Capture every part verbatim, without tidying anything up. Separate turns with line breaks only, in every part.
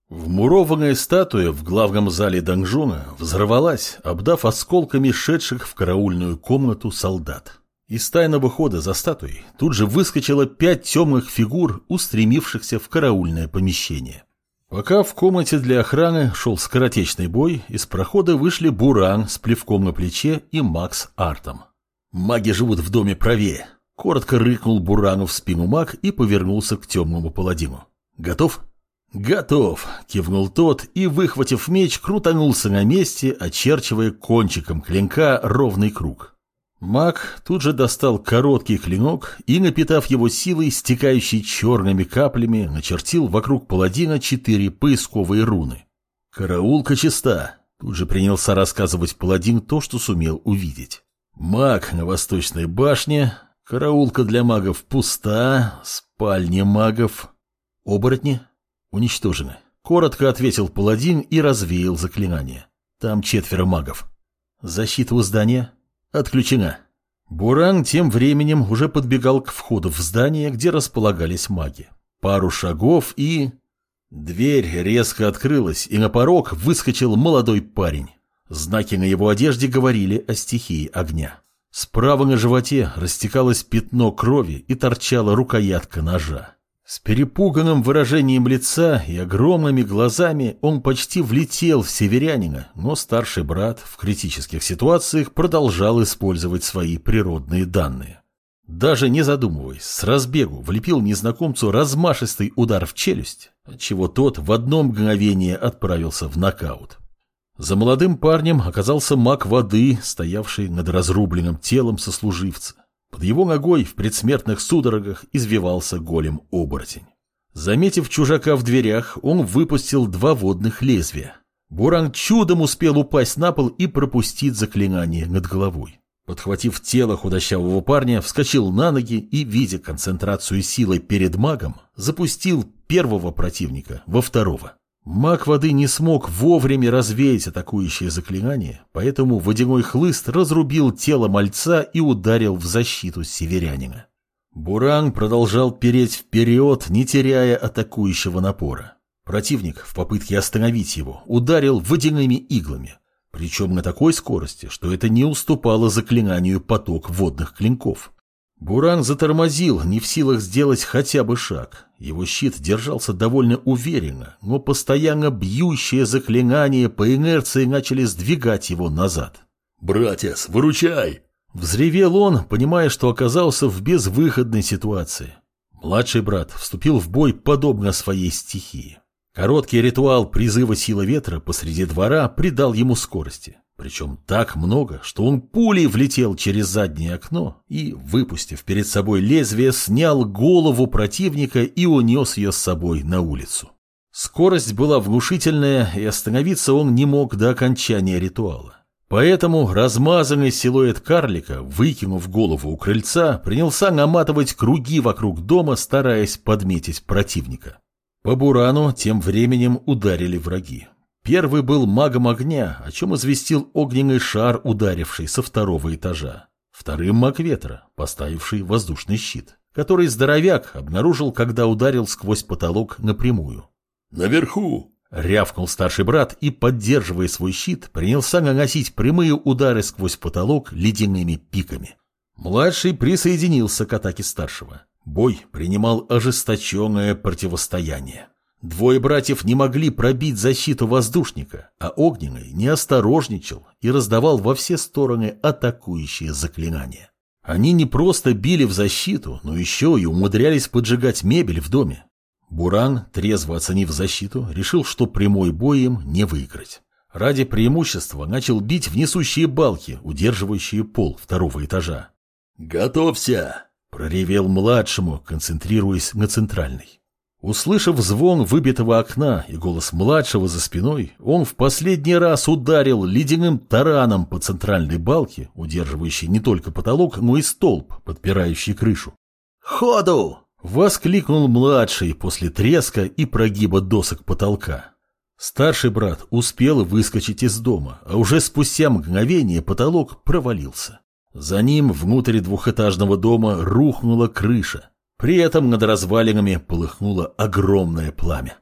Вмурованная статуя в главном зале донжона взорвалась, обдав осколками шедших в караульную комнату солдат. Из тайного хода за статуей тут же выскочило пять темных фигур, устремившихся в караульное помещение. Пока в комнате для охраны шел скоротечный бой, из прохода вышли Буран с плевком на плече и Макс Артом. «Маги живут в доме правее», — коротко рыкнул Бурану в спину маг и повернулся к темному паладину. «Готов?» «Готов», — кивнул тот и, выхватив меч, крутанулся на месте, очерчивая кончиком клинка ровный круг. Маг тут же достал короткий клинок и, напитав его силой, стекающей черными каплями, начертил вокруг паладина четыре поисковые руны. «Караулка чиста», — тут же принялся рассказывать паладин то, что сумел увидеть. «Маг на восточной башне, караулка для магов пуста, спальня магов, оборотни уничтожены», — коротко ответил паладин и развеял заклинание. «Там четверо магов. Защита у здания отключена». Буран тем временем уже подбегал к входу в здание, где располагались маги. Пару шагов и... Дверь резко открылась, и на порог выскочил молодой парень. Знаки на его одежде говорили о стихии огня. Справа на животе растекалось пятно крови и торчала рукоятка ножа. С перепуганным выражением лица и огромными глазами он почти влетел в северянина, но старший брат в критических ситуациях продолжал использовать свои природные данные. Даже не задумываясь, с разбегу влепил незнакомцу размашистый удар в челюсть, отчего тот в одно мгновение отправился в нокаут. За молодым парнем оказался маг воды, стоявший над разрубленным телом сослуживца. Под его ногой в предсмертных судорогах извивался голем-оборотень. Заметив чужака в дверях, он выпустил два водных лезвия. Буран чудом успел упасть на пол и пропустить заклинание над головой. Подхватив тело худощавого парня, вскочил на ноги и, видя концентрацию силы перед магом, запустил первого противника во второго. Маг воды не смог вовремя развеять атакующее заклинание, поэтому водяной хлыст разрубил тело мальца и ударил в защиту северянина. Буран продолжал переть вперед, не теряя атакующего напора. Противник в попытке остановить его ударил водяными иглами, причем на такой скорости, что это не уступало заклинанию поток водных клинков. Буран затормозил, не в силах сделать хотя бы шаг. Его щит держался довольно уверенно, но постоянно бьющие заклинания по инерции начали сдвигать его назад. «Братец, выручай!» Взревел он, понимая, что оказался в безвыходной ситуации. Младший брат вступил в бой подобно своей стихии. Короткий ритуал призыва силы ветра посреди двора придал ему скорости. Причем так много, что он пулей влетел через заднее окно и, выпустив перед собой лезвие, снял голову противника и унес ее с собой на улицу. Скорость была внушительная, и остановиться он не мог до окончания ритуала. Поэтому размазанный силуэт карлика, выкинув голову у крыльца, принялся наматывать круги вокруг дома, стараясь подметить противника. По Бурану тем временем ударили враги. Первый был магом огня, о чем известил огненный шар, ударивший со второго этажа. Вторым маг ветра, поставивший воздушный щит, который здоровяк обнаружил, когда ударил сквозь потолок напрямую. «Наверху!» — рявкнул старший брат и, поддерживая свой щит, принялся наносить прямые удары сквозь потолок ледяными пиками. Младший присоединился к атаке старшего. Бой принимал ожесточенное противостояние. Двое братьев не могли пробить защиту воздушника, а огненный не осторожничал и раздавал во все стороны атакующие заклинания. Они не просто били в защиту, но еще и умудрялись поджигать мебель в доме. Буран, трезво оценив защиту, решил, что прямой бой им не выиграть. Ради преимущества начал бить в несущие балки, удерживающие пол второго этажа. «Готовься!» — проревел младшему, концентрируясь на центральной. Услышав звон выбитого окна и голос младшего за спиной, он в последний раз ударил ледяным тараном по центральной балке, удерживающей не только потолок, но и столб, подпирающий крышу. «Ходу!» — воскликнул младший после треска и прогиба досок потолка. Старший брат успел выскочить из дома, а уже спустя мгновение потолок провалился. За ним внутрь двухэтажного дома рухнула крыша. При этом над развалинами полыхнуло огромное пламя.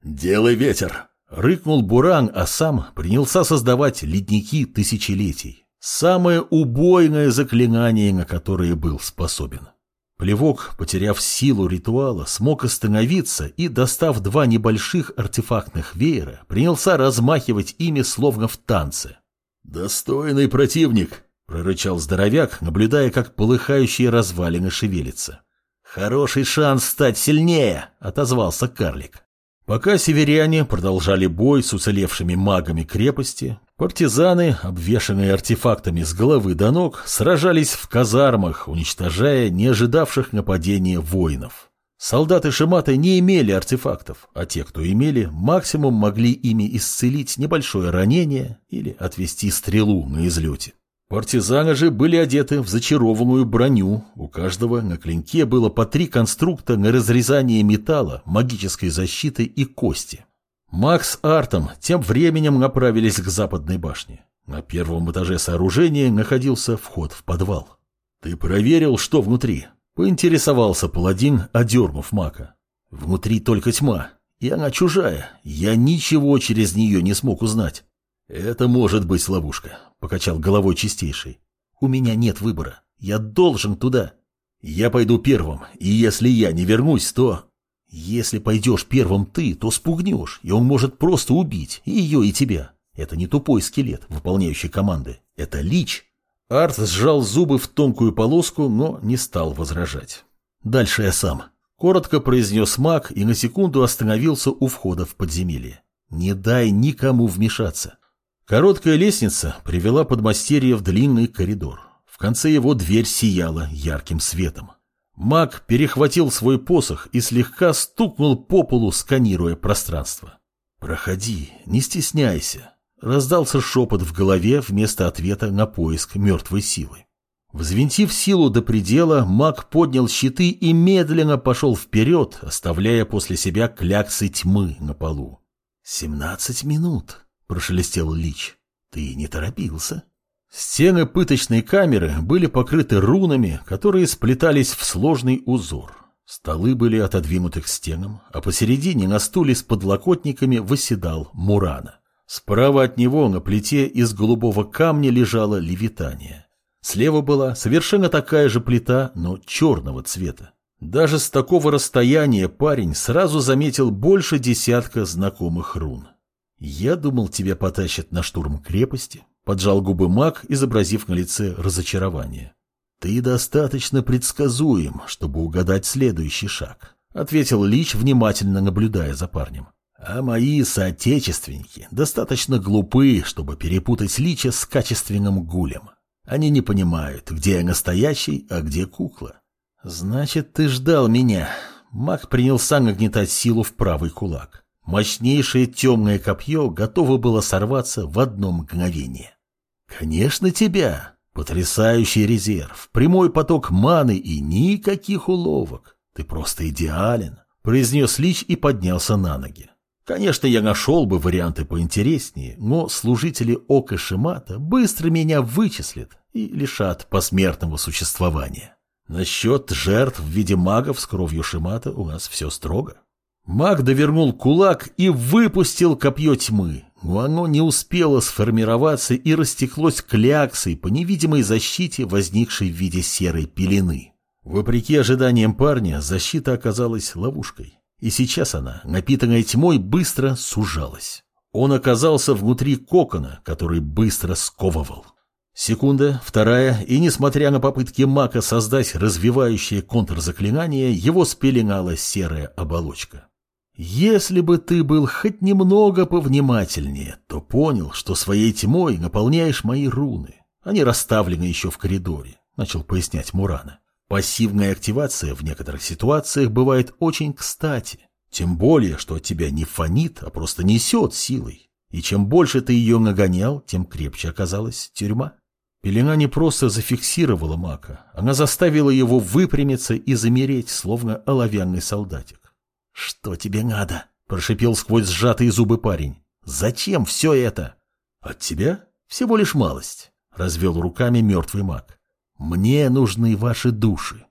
«Делай ветер!» — рыкнул Буран, а сам принялся создавать ледники тысячелетий. Самое убойное заклинание, на которое был способен. Плевок, потеряв силу ритуала, смог остановиться и, достав два небольших артефактных веера, принялся размахивать ими словно в танце. «Достойный противник!» — прорычал здоровяк, наблюдая, как полыхающие развалины шевелятся. «Хороший шанс стать сильнее!» — отозвался карлик. Пока северяне продолжали бой с уцелевшими магами крепости, партизаны, обвешанные артефактами с головы до ног, сражались в казармах, уничтожая не ожидавших нападения воинов. Солдаты Шимата не имели артефактов, а те, кто имели, максимум могли ими исцелить небольшое ранение или отвести стрелу на излете. Партизаны же были одеты в зачарованную броню, у каждого на клинке было по три конструкта на разрезание металла, магической защиты и кости. Макс с Артом тем временем направились к западной башне. На первом этаже сооружения находился вход в подвал. «Ты проверил, что внутри?» — поинтересовался паладин, одернув Мака. «Внутри только тьма, и она чужая, я ничего через нее не смог узнать». «Это может быть ловушка», — покачал головой Чистейший. «У меня нет выбора. Я должен туда. Я пойду первым, и если я не вернусь, то...» «Если пойдешь первым ты, то спугнешь, и он может просто убить и ее, и тебя. Это не тупой скелет, выполняющий команды. Это лич». Арт сжал зубы в тонкую полоску, но не стал возражать. «Дальше я сам», — коротко произнес маг и на секунду остановился у входа в подземелье. «Не дай никому вмешаться». Короткая лестница привела подмастерье в длинный коридор. В конце его дверь сияла ярким светом. Маг перехватил свой посох и слегка стукнул по полу, сканируя пространство. «Проходи, не стесняйся», — раздался шепот в голове вместо ответа на поиск мертвой силы. Взвинтив силу до предела, маг поднял щиты и медленно пошел вперед, оставляя после себя кляксы тьмы на полу. «Семнадцать минут», — прошелестел Лич. «Ты не торопился?» Стены пыточной камеры были покрыты рунами, которые сплетались в сложный узор. Столы были отодвинуты к стенам, а посередине на стуле с подлокотниками восседал Мурана. Справа от него на плите из голубого камня лежало левитание. Слева была совершенно такая же плита, но черного цвета. Даже с такого расстояния парень сразу заметил больше десятка знакомых рун. «Я думал, тебя потащат на штурм крепости», — поджал губы маг, изобразив на лице разочарование. «Ты достаточно предсказуем, чтобы угадать следующий шаг», — ответил Лич, внимательно наблюдая за парнем. «А мои соотечественники достаточно глупы, чтобы перепутать Лича с качественным гулем. Они не понимают, где я настоящий, а где кукла». «Значит, ты ждал меня». Маг принялся нагнетать силу в правый кулак. Мощнейшее темное копье готово было сорваться в одно мгновение. «Конечно, тебя! Потрясающий резерв, прямой поток маны и никаких уловок. Ты просто идеален», — произнес Лич и поднялся на ноги. «Конечно, я нашел бы варианты поинтереснее, но служители Ока Шимата быстро меня вычислят и лишат посмертного существования. Насчет жертв в виде магов с кровью Шимата у нас все строго». Маг довернул кулак и выпустил копье тьмы, но оно не успело сформироваться и растеклось кляксой по невидимой защите, возникшей в виде серой пелены. Вопреки ожиданиям парня, защита оказалась ловушкой, и сейчас она, напитанная тьмой, быстро сужалась. Он оказался внутри кокона, который быстро сковывал. Секунда, вторая, и несмотря на попытки мага создать развивающее контрзаклинание, его спеленала серая оболочка. Если бы ты был хоть немного повнимательнее, то понял, что своей тьмой наполняешь мои руны. Они расставлены еще в коридоре, начал пояснять Мурана. Пассивная активация в некоторых ситуациях бывает очень кстати. Тем более, что от тебя не фонит, а просто несет силой. И чем больше ты ее нагонял, тем крепче оказалась тюрьма. Пелена не просто зафиксировала мага, она заставила его выпрямиться и замереть, словно оловянный солдатик. «Что тебе надо?» – прошипел сквозь сжатые зубы парень. «Зачем все это?» «От тебя? Всего лишь малость», – развел руками мертвый маг. «Мне нужны ваши души».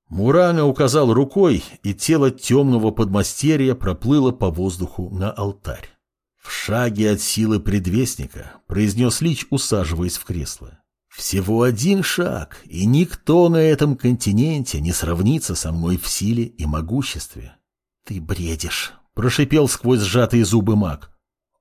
Мурана указал рукой, и тело темного подмастерья проплыло по воздуху на алтарь. «В шаге от силы предвестника», — произнес Лич, усаживаясь в кресло. «Всего один шаг, и никто на этом континенте не сравнится со мной в силе и могуществе». «Ты бредишь», — прошипел сквозь сжатые зубы маг.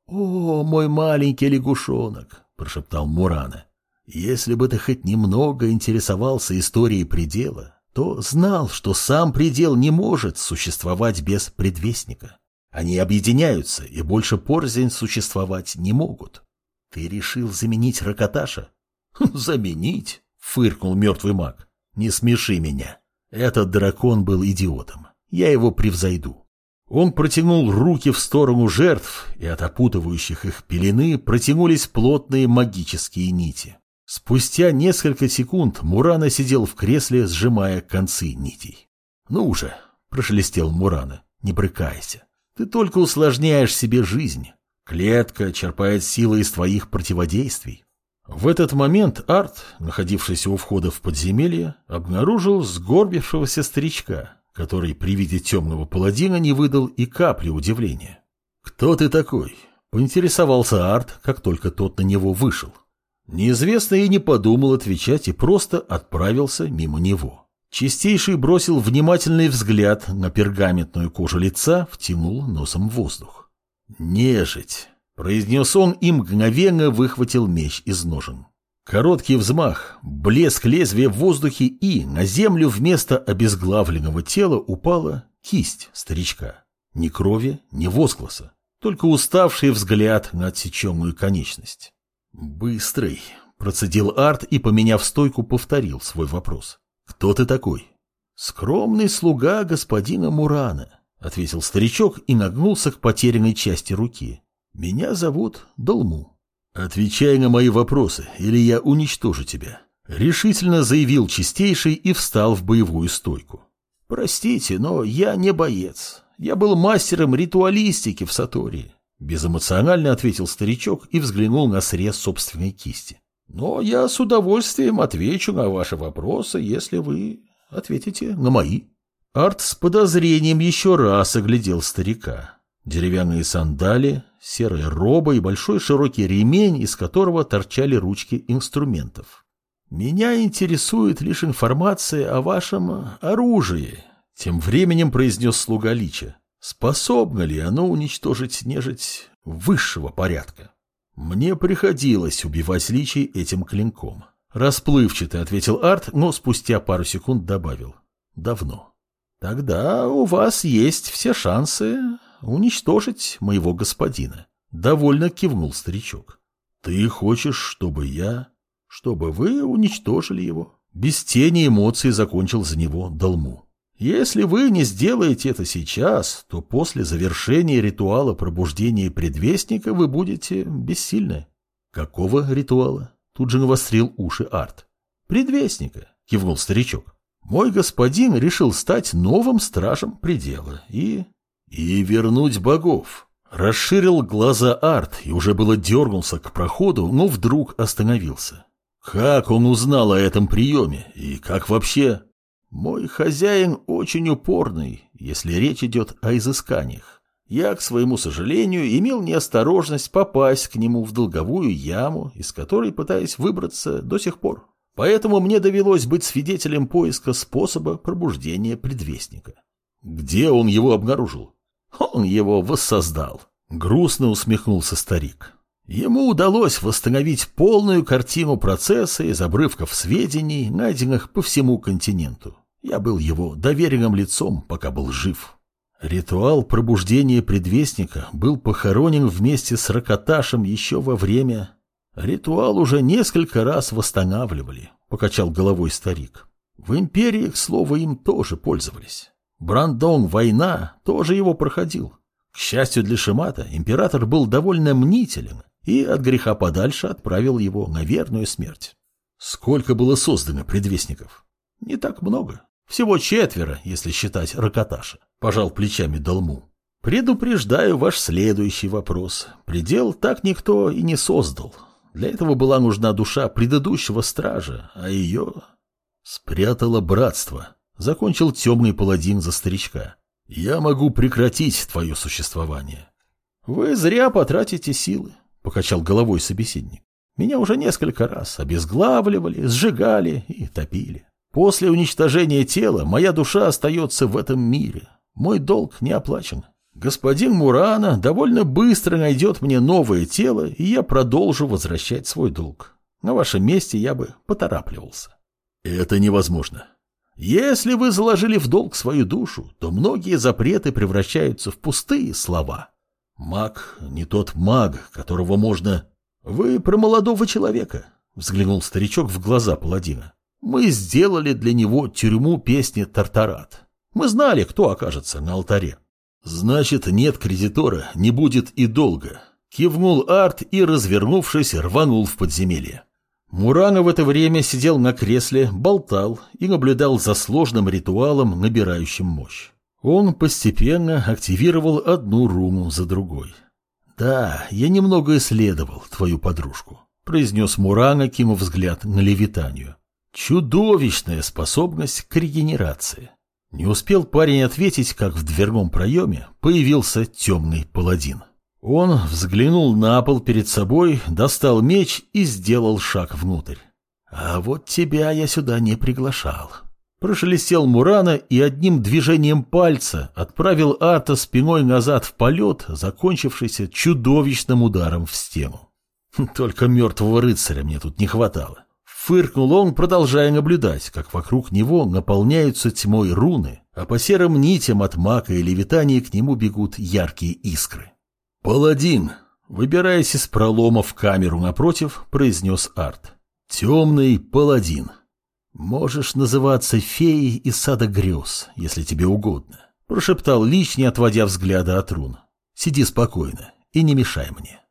«О, мой маленький лягушонок», — прошептал Мурана. «Если бы ты хоть немного интересовался историей предела, то знал, что сам предел не может существовать без предвестника. Они объединяются и больше порознь существовать не могут. Ты решил заменить Ракаташа?» «Заменить?» — фыркнул мертвый маг. «Не смеши меня. Этот дракон был идиотом. Я его превзойду». Он протянул руки в сторону жертв, и от опутывающих их пелены протянулись плотные магические нити. Спустя несколько секунд Мурана сидел в кресле, сжимая концы нитей. «Ну уже», — прошелестел Мурана, — «не брыкайся. Ты только усложняешь себе жизнь. Клетка черпает силы из твоих противодействий». В этот момент Арт, находившийся у входа в подземелье, обнаружил сгорбившегося старичка, который при виде темного паладина не выдал и капли удивления. «Кто ты такой?» — поинтересовался Арт, как только тот на него вышел. Неизвестный и не подумал отвечать и просто отправился мимо него. Чистейший бросил внимательный взгляд на пергаментную кожу лица, втянул носом воздух. «Нежить!» — произнес он и мгновенно выхватил меч из ножен. Короткий взмах, блеск лезвия в воздухе, и на землю вместо обезглавленного тела упала кисть старичка. Ни крови, ни возгласа, только уставший взгляд на отсеченную конечность. «Быстрый», — процедил Арт и, поменяв стойку, повторил свой вопрос. «Кто ты такой?» «Скромный слуга господина Мурана», — ответил старичок и нагнулся к потерянной части руки. «Меня зовут Долму». «Отвечай на мои вопросы, или я уничтожу тебя», — решительно заявил Чистейший и встал в боевую стойку. «Простите, но я не боец. Я был мастером ритуалистики в Сатории», — безэмоционально ответил старичок и взглянул на срез собственной кисти. «Но я с удовольствием отвечу на ваши вопросы, если вы ответите на мои». Арт с подозрением еще раз оглядел старика. Деревянные сандали, серая роба и большой широкий ремень, из которого торчали ручки инструментов. «Меня интересует лишь информация о вашем оружии», — тем временем произнес слуга Лича. «Способно ли оно уничтожить нежить высшего порядка?» «Мне приходилось убивать Личей этим клинком», — расплывчато ответил Арт, но спустя пару секунд добавил. «Давно». «Тогда у вас есть все шансы уничтожить моего господина», — довольно кивнул старичок. «Ты хочешь, чтобы я...» «Чтобы вы уничтожили его?» Без тени эмоций закончил за него Долму. «Если вы не сделаете это сейчас, то после завершения ритуала пробуждения предвестника вы будете бессильны». «Какого ритуала?» Тут же навострил уши Арт. «Предвестника», — кивнул старичок. «Мой господин решил стать новым стражем предела и...» «И вернуть богов». Расширил глаза Арт и уже было дернулся к проходу, но вдруг остановился. «Как он узнал о этом приеме и как вообще...» «Мой хозяин очень упорный, если речь идет о изысканиях. Я, к своему сожалению, имел неосторожность попасть к нему в долговую яму, из которой пытаюсь выбраться до сих пор. Поэтому мне довелось быть свидетелем поиска способа пробуждения предвестника». «Где он его обнаружил?» «Он его воссоздал», — грустно усмехнулся старик. «Ему удалось восстановить полную картину процесса из обрывков сведений, найденных по всему континенту. Я был его доверенным лицом, пока был жив». Ритуал пробуждения предвестника был похоронен вместе с Ракаташем еще во время... «Ритуал уже несколько раз восстанавливали», — покачал головой старик. «В империи, к слову, им тоже пользовались. Брандон война тоже его проходил. К счастью для Шимата, император был довольно мнителен и от греха подальше отправил его на верную смерть». «Сколько было создано предвестников?» «Не так много. Всего четверо, если считать Ракаташа», — пожал плечами Долму. «Предупреждаю ваш следующий вопрос. Предел так никто и не создал. Для этого была нужна душа предыдущего стража, а ее...» «Спрятало братство», — Закончил темный паладин за старичка. Я могу прекратить твое существование. Вы зря потратите силы, покачал головой собеседник. Меня уже несколько раз обезглавливали, сжигали и топили. После уничтожения тела моя душа остается в этом мире. Мой долг не оплачен. Господин Мурана довольно быстро найдет мне новое тело, и я продолжу возвращать свой долг. На вашем месте я бы поторапливался. Это невозможно. Если вы заложили в долг свою душу, то многие запреты превращаются в пустые слова. Маг не тот маг, которого можно... Вы про молодого человека, взглянул старичок в глаза паладина. Мы сделали для него тюрьму песни Тартарат. Мы знали, кто окажется на алтаре. Значит, нет кредитора, не будет и долга. Кивнул Арт и, развернувшись, рванул в подземелье. Мурана в это время сидел на кресле, болтал и наблюдал за сложным ритуалом, набирающим мощь. Он постепенно активировал одну руну за другой. «Да, я немного исследовал твою подружку», — произнес Мурана, кинув взгляд на Левитанию. «Чудовищная способность к регенерации». Не успел парень ответить, как в дверном проеме появился темный паладин. Он взглянул на пол перед собой, достал меч и сделал шаг внутрь. «А вот тебя я сюда не приглашал». Прошелестел Мурана и одним движением пальца отправил Арта спиной назад в полет, закончившийся чудовищным ударом в стену. «Только мертвого рыцаря мне тут не хватало». Фыркнул он, продолжая наблюдать, как вокруг него наполняются тьмой руны, а по серым нитям от мака и левитания к нему бегут яркие искры. «Паладин!» — выбираясь из пролома в камеру напротив, произнес Арт. «Темный паладин. Можешь называться феей из сада грез, если тебе угодно», — прошептал Лич, не отводя взгляда от рун. «Сиди спокойно и не мешай мне».